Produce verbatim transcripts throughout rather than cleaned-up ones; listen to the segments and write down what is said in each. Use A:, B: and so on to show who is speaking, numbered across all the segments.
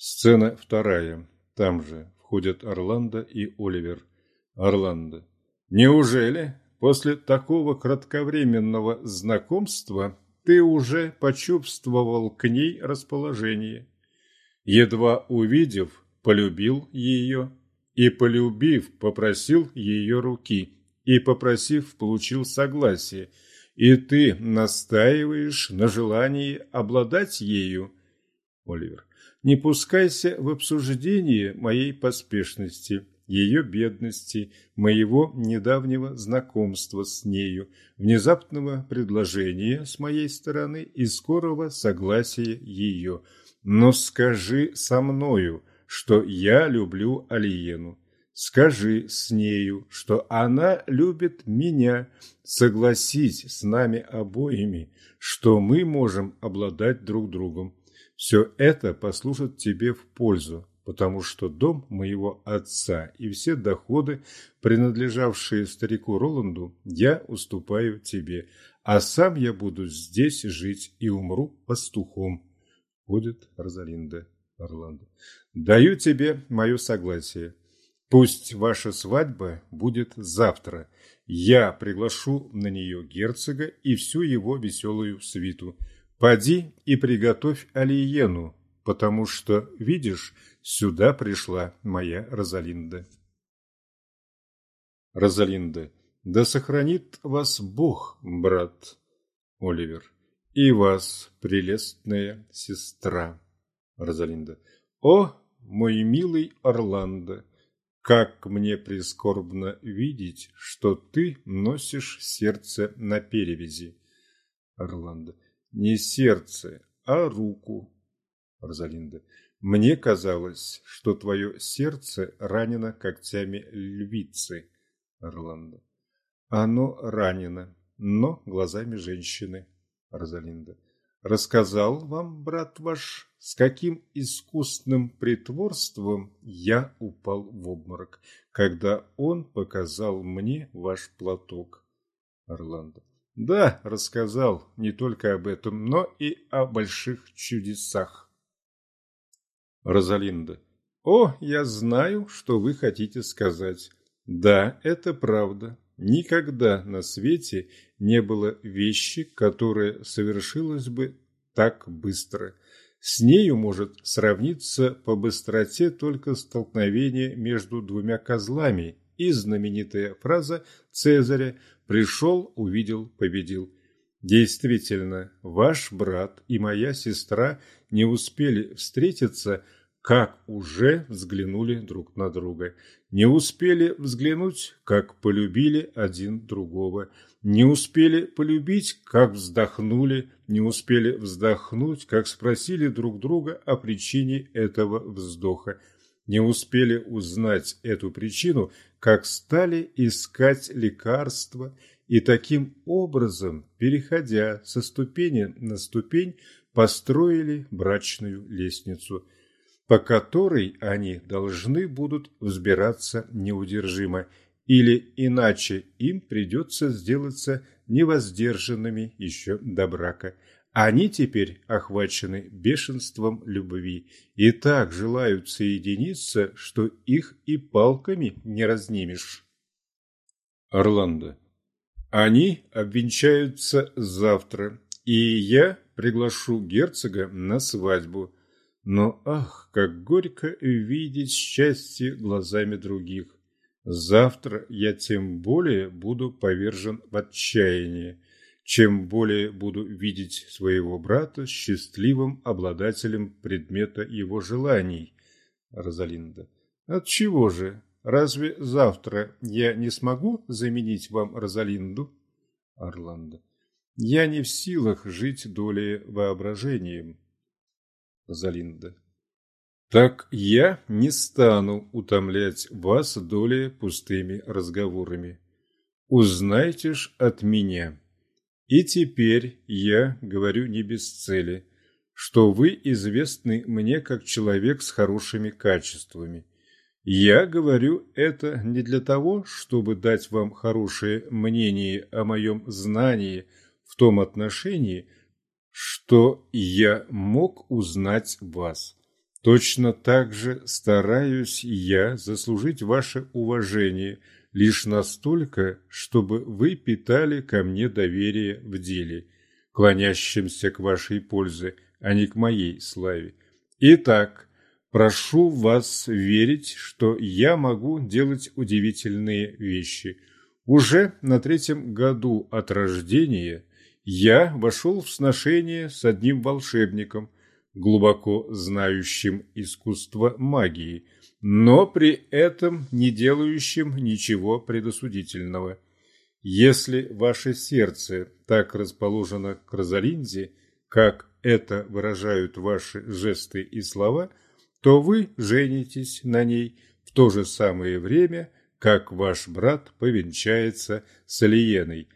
A: Сцена вторая. Там же входят Орландо и Оливер. Орландо. Неужели после такого кратковременного знакомства ты уже почувствовал к ней расположение? Едва увидев, полюбил ее, и, полюбив, попросил ее руки, и, попросив, получил согласие, и ты настаиваешь на желании обладать ею? Оливер. Не пускайся в обсуждение моей поспешности, ее бедности, моего недавнего знакомства с нею, внезапного предложения с моей стороны и скорого согласия ее. Но скажи со мною, что я люблю Алиену. Скажи с нею, что она любит меня. Согласись с нами обоими, что мы можем обладать друг другом. Все это послужит тебе в пользу, потому что дом моего отца и все доходы, принадлежавшие старику Роланду, я уступаю тебе, а сам я буду здесь жить и умру пастухом. Входит Розалинда. Орландо. Даю тебе мое согласие. Пусть ваша свадьба будет завтра. Я приглашу на нее герцога и всю его веселую свиту. Поди и приготовь Алиену, потому что, видишь, сюда пришла моя Розалинда. Розалинда. Да сохранит вас Бог, брат. Оливер. И вас, прелестная сестра. Розалинда. О, мой милый Орландо, как мне прискорбно видеть, что ты носишь сердце на перевязи. Орландо. Не сердце, а руку. Розалинда. Мне казалось, что твое сердце ранено когтями львицы. Орландо. Оно ранено, но глазами женщины. Розалинда. Рассказал вам, брат ваш, с каким искусным притворством я упал в обморок, когда он показал мне ваш платок. Орландо. Да, рассказал не только об этом, но и о больших чудесах. Розалинда. О, я знаю, что вы хотите сказать. Да, это правда. Никогда на свете не было вещи, которая совершилась бы так быстро. С нею может сравниться по быстроте только столкновение между двумя козлами и знаменитая фраза Цезаря «Пришел, увидел, победил». Действительно, ваш брат и моя сестра не успели встретиться, как уже взглянули друг на друга. Не успели взглянуть, как полюбили один другого. Не успели полюбить, как вздохнули. Не успели вздохнуть, как спросили друг друга о причине этого вздоха. Не успели узнать эту причину, как стали искать лекарства, и таким образом, переходя со ступени на ступень, построили брачную лестницу, по которой они должны будут взбираться неудержимо, или иначе им придется сделаться невоздержанными еще до брака. Они теперь охвачены бешенством любви и так желают соединиться, что их и палками не разнимешь. Орландо. Они обвенчаются завтра, и я приглашу герцога на свадьбу. Но ах, как горько видеть счастье глазами других. Завтра я тем более буду повержен в отчаяние, чем более буду видеть своего брата счастливым обладателем предмета его желаний. Розалинда. Отчего же? Разве завтра я не смогу заменить вам Розалинду? Орландо. Я не в силах жить долей воображением. Розалинда. Так я не стану утомлять вас долей пустыми разговорами. Узнайте ж от меня. И теперь я говорю не без цели, что вы известны мне как человек с хорошими качествами. Я говорю это не для того, чтобы дать вам хорошее мнение о моем знании в том отношении, что я мог узнать вас. Точно так же стараюсь я заслужить ваше уважение лишь настолько, чтобы вы питали ко мне доверие в деле, клонящемся к вашей пользе, а не к моей славе. Итак, прошу вас верить, что я могу делать удивительные вещи. Уже на третьем году от рождения я вошел в сношение с одним волшебником, глубоко знающим искусство магии, но при этом не делающим ничего предосудительного. Если ваше сердце так расположено к Розалинде, как это выражают ваши жесты и слова, то вы женитесь на ней в то же самое время, как ваш брат повенчается с Алиеной.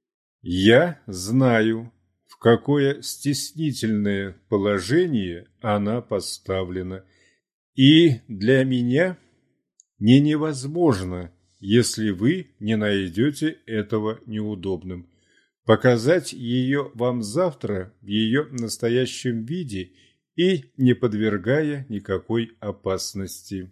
A: Я знаю, в какое стеснительное положение она поставлена, и для меня не невозможно, если вы не найдете этого неудобным, показать ее вам завтра в ее настоящем виде и не подвергая никакой опасности.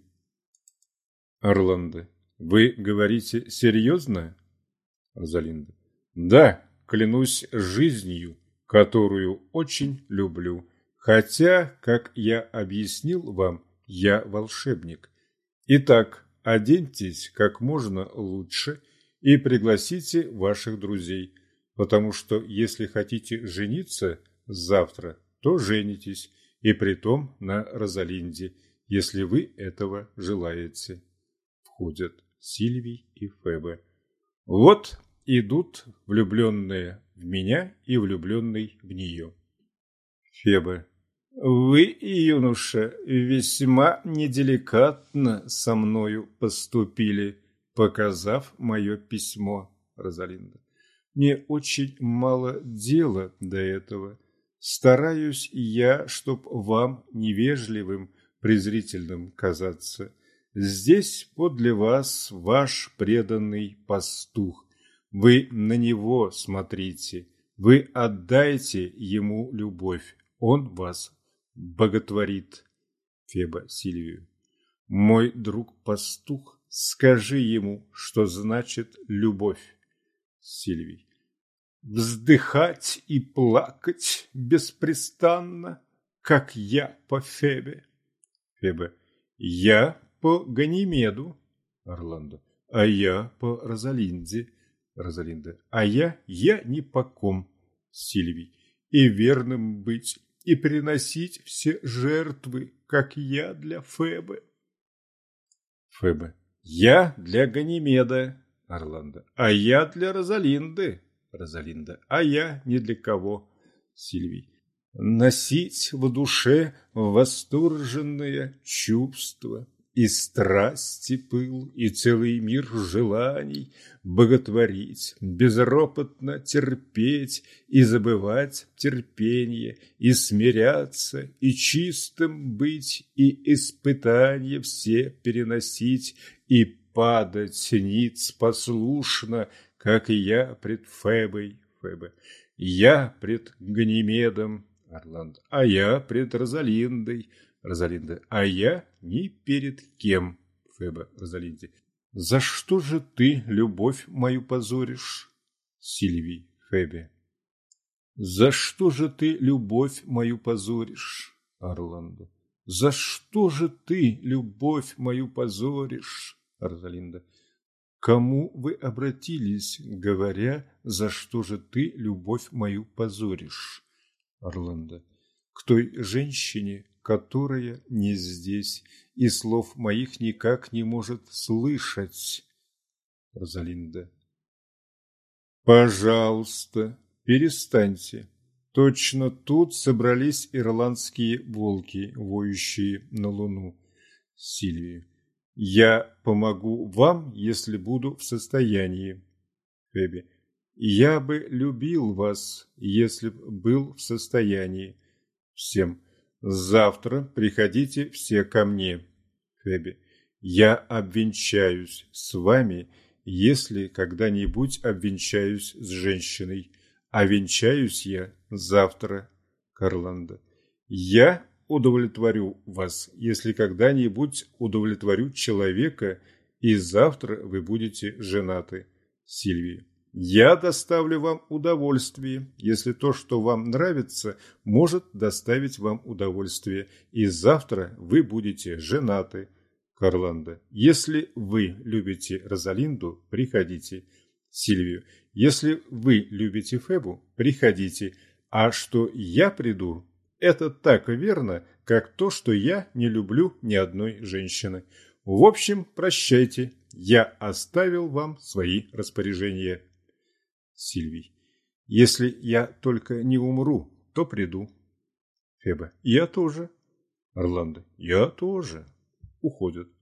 A: Орландо: вы говорите серьезно? Розалинда: да, клянусь жизнью, которую очень люблю, хотя, как я объяснил вам, я волшебник. Итак, оденьтесь как можно лучше и пригласите ваших друзей, потому что если хотите жениться завтра, то женитесь, и притом на Розалинде, если вы этого желаете. Входят Сильвий и Фебе. Вот идут влюбленные в меня и влюбленный в нее. Феба: вы, юноша, весьма неделикатно со мною поступили, показав мое письмо. Розалинда: мне очень мало дела до этого. Стараюсь я, чтоб вам невежливым, презрительным казаться. Здесь подле вас ваш преданный пастух. Вы на него смотрите, вы отдайте ему любовь, он вас боготворит. Феба Сильвию: мой друг-пастух, скажи ему, что значит любовь. Сильвий: вздыхать и плакать беспрестанно, как я по Фебе. Феба: я по Ганимеду. Орландо: а я по Розалинде. Розалинда: а я, я ни по ком. Сильвий: и верным быть, и приносить все жертвы, как я для Фебы. Феба: я для Ганимеда. Орландо: а я для Розалинды. Розалинда: а я ни для кого. Сильвий: носить в душе восторженное чувство, и страсти пыл, и целый мир желаний, боготворить, безропотно терпеть, и забывать терпение, и смиряться, и чистым быть, и испытания все переносить, и падать ниц послушно, как и я пред Фебой. Феба: я пред Ганимедом. Орландо: а я пред Розалиндой. Розалинда: а я ни перед кем. Феба Розалинде: за что же ты любовь мою позоришь? Сильвий Фебе: за что же ты любовь мою позоришь? Орландо: за что же ты любовь мою позоришь? Розалинда: кому вы обратились, говоря, за что же ты любовь мою позоришь? Орландо: к той женщине, которая не здесь и слов моих никак не может слышать. Розалинда: пожалуйста, перестаньте. Точно тут собрались ирландские волки, воющие на луну. Сильвия: я помогу вам, если буду в состоянии. Фебе: я бы любил вас, если б был в состоянии. Всем: завтра приходите все ко мне. Фебе: я обвенчаюсь с вами, если когда-нибудь обвенчаюсь с женщиной, а венчаюсь я завтра. Орландо: я удовлетворю вас, если когда-нибудь удовлетворю человека, и завтра вы будете женаты. Сильвия. Я доставлю вам удовольствие, если то, что вам нравится, может доставить вам удовольствие, и завтра вы будете женаты. Орландо. Если вы любите Розалинду, приходите. Сильвию. Если вы любите Фебу, приходите. А что я приду, это так верно, как то, что я не люблю ни одной женщины. В общем, прощайте. Я оставил вам свои распоряжения. Сильвий. Если я только не умру, то приду. Феба. Я тоже. Орландо. Я тоже. Уходят.